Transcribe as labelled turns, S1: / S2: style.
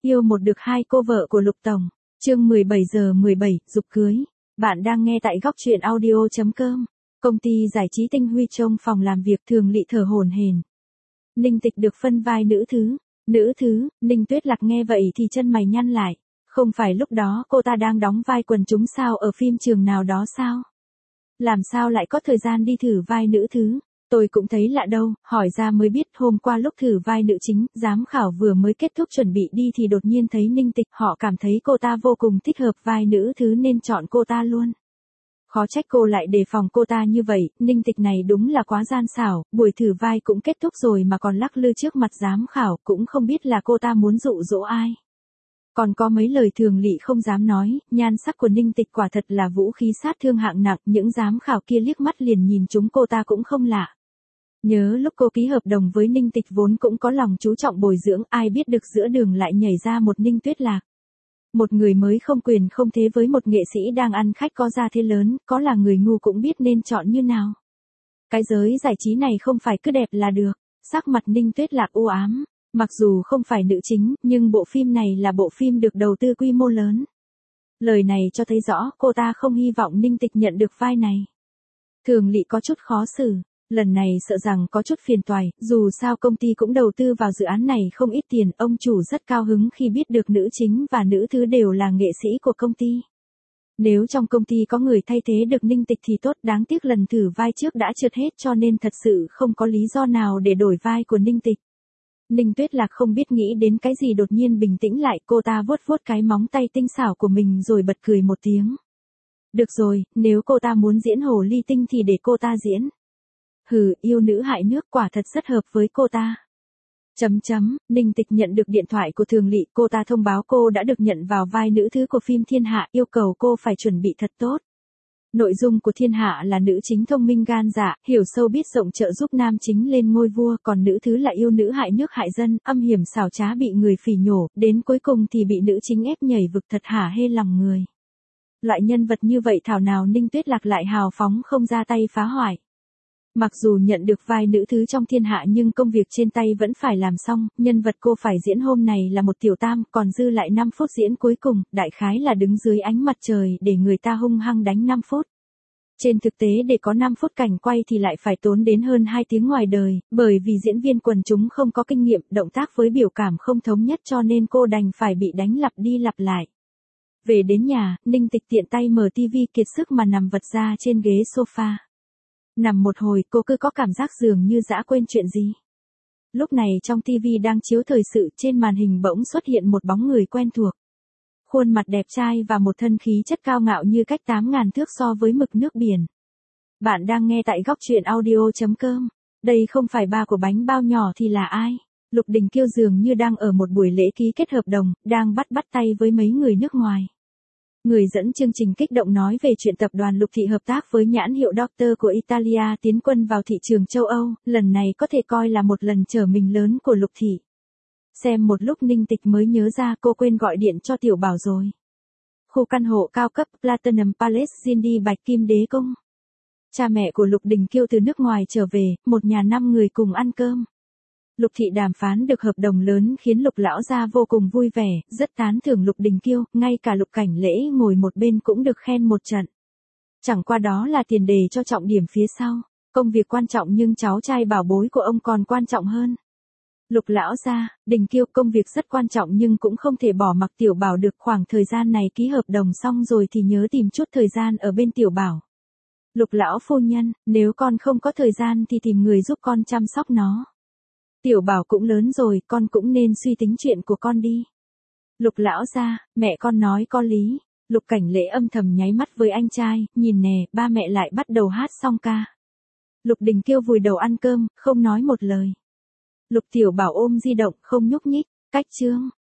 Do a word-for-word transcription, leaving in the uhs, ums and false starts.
S1: Yêu một được hai cô vợ của Lục Tổng. Chương mười bảy giờ mười bảy, giục cưới. Bạn đang nghe tại góc truyện audio chấm com. Công ty giải trí Tinh Huy trong phòng làm việc Thường Lị thở hổn hển. Ninh Tịch được phân vai nữ thứ. Nữ thứ, Ninh Tuyết Lạc nghe vậy thì chân mày nhăn lại. Không phải lúc đó cô ta đang đóng vai quần chúng sao ở phim trường nào đó sao? Làm sao lại có thời gian đi thử vai nữ thứ? Tôi cũng thấy lạ đâu, hỏi ra mới biết hôm qua lúc thử vai nữ chính, giám khảo vừa mới kết thúc chuẩn bị đi thì đột nhiên thấy Ninh Tịch, họ cảm thấy cô ta vô cùng thích hợp vai nữ thứ nên chọn cô ta luôn. Khó trách cô lại đề phòng cô ta như vậy, Ninh Tịch này đúng là quá gian xảo, buổi thử vai cũng kết thúc rồi mà còn lắc lư trước mặt giám khảo, cũng không biết là cô ta muốn dụ dỗ ai. Còn có mấy lời Thường Lị không dám nói, nhan sắc của Ninh Tịch quả thật là vũ khí sát thương hạng nặng, những giám khảo kia liếc mắt liền nhìn chúng cô ta cũng không lạ. Nhớ lúc cô ký hợp đồng với Ninh Tịch vốn cũng có lòng chú trọng bồi dưỡng, ai biết được giữa đường lại nhảy ra một Ninh Tuyết Lạc. Một người mới không quyền không thế với một nghệ sĩ đang ăn khách có gia thế lớn, có là người ngu cũng biết nên chọn như nào. Cái giới giải trí này không phải cứ đẹp là được, sắc mặt Ninh Tuyết Lạc u ám. Mặc dù không phải nữ chính, nhưng bộ phim này là bộ phim được đầu tư quy mô lớn. Lời này cho thấy rõ cô ta không hy vọng Ninh Tịch nhận được vai này. Thường Lị có chút khó xử, lần này sợ rằng có chút phiền toái, dù sao công ty cũng đầu tư vào dự án này không ít tiền, ông chủ rất cao hứng khi biết được nữ chính và nữ thứ đều là nghệ sĩ của công ty. Nếu trong công ty có người thay thế được Ninh Tịch thì tốt, đáng tiếc lần thử vai trước đã trượt hết cho nên thật sự không có lý do nào để đổi vai của Ninh Tịch. Ninh Tuyết Lạc không biết nghĩ đến cái gì đột nhiên bình tĩnh lại, cô ta vuốt vuốt cái móng tay tinh xảo của mình rồi bật cười một tiếng. Được rồi, nếu cô ta muốn diễn hồ ly tinh thì để cô ta diễn. Hừ, yêu nữ hại nước quả thật rất hợp với cô ta. Chấm chấm, Ninh Tịch nhận được điện thoại của Thường Lị, cô ta thông báo cô đã được nhận vào vai nữ thứ của phim Thiên Hạ, yêu cầu cô phải chuẩn bị thật tốt. Nội dung của Thiên Hạ là nữ chính thông minh gan dạ, hiểu sâu biết rộng trợ giúp nam chính lên ngôi vua, còn nữ thứ là yêu nữ hại nước hại dân, âm hiểm xảo trá bị người phỉ nhổ, đến cuối cùng thì bị nữ chính ép nhảy vực, thật hả hê lòng người. Loại nhân vật như vậy thảo nào Ninh Tuyết Lạc lại hào phóng không ra tay phá hoại. Mặc dù nhận được vai nữ thứ trong Thiên Hạ nhưng công việc trên tay vẫn phải làm xong, nhân vật cô phải diễn hôm này là một tiểu tam, còn dư lại năm phút diễn cuối cùng, đại khái là đứng dưới ánh mặt trời để người ta hung hăng đánh năm phút. Trên thực tế để có năm phút cảnh quay thì lại phải tốn đến hơn hai tiếng ngoài đời, bởi vì diễn viên quần chúng không có kinh nghiệm, động tác với biểu cảm không thống nhất cho nên cô đành phải bị đánh lặp đi lặp lại. Về đến nhà, Ninh Tịch tiện tay mở tivi kiệt sức mà nằm vật ra trên ghế sofa. Nằm một hồi cô cứ có cảm giác dường như dã quên chuyện gì. Lúc này trong tivi đang chiếu thời sự, trên màn hình bỗng xuất hiện một bóng người quen thuộc. Khuôn mặt đẹp trai và một thân khí chất cao ngạo như cách tám ngàn thước so với mực nước biển. Bạn đang nghe tại góc truyện audio chấm com. Đây không phải ba của bánh bao nhỏ thì là ai? Lục Đình Kiêu dường như đang ở một buổi lễ ký kết hợp đồng, đang bắt bắt tay với mấy người nước ngoài. Người dẫn chương trình kích động nói về chuyện tập đoàn Lục Thị hợp tác với nhãn hiệu Doctor của Italia tiến quân vào thị trường châu Âu, lần này có thể coi là một lần trở mình lớn của Lục Thị. Xem một lúc Ninh Tịch mới nhớ ra cô quên gọi điện cho Tiểu Bảo rồi. Khu căn hộ cao cấp Platinum Palace Jindy Bạch Kim Đế Cung. Cha mẹ của Lục Đình Kiêu từ nước ngoài trở về, một nhà năm người cùng ăn cơm. Lục Thị đàm phán được hợp đồng lớn khiến Lục lão gia vô cùng vui vẻ, rất tán thưởng Lục Đình Kiêu, ngay cả Lục Cảnh Lễ ngồi một bên cũng được khen một trận. Chẳng qua đó là tiền đề cho trọng điểm phía sau, công việc quan trọng nhưng cháu trai bảo bối của ông còn quan trọng hơn. Lục lão gia, Đình Kiêu, công việc rất quan trọng nhưng cũng không thể bỏ mặc Tiểu Bảo được, khoảng thời gian này ký hợp đồng xong rồi thì nhớ tìm chút thời gian ở bên Tiểu Bảo. Lục lão phu nhân, nếu con không có thời gian thì tìm người giúp con chăm sóc nó. Tiểu Bảo cũng lớn rồi, con cũng nên suy tính chuyện của con đi. Lục lão gia, mẹ con nói có lý. Lục Cảnh Lễ âm thầm nháy mắt với anh trai, nhìn nè, ba mẹ lại bắt đầu hát song ca. Lục Đình Kiêu vùi đầu ăn cơm, không nói một lời. Lục Tiểu Bảo ôm di động, không nhúc nhích, cách chương.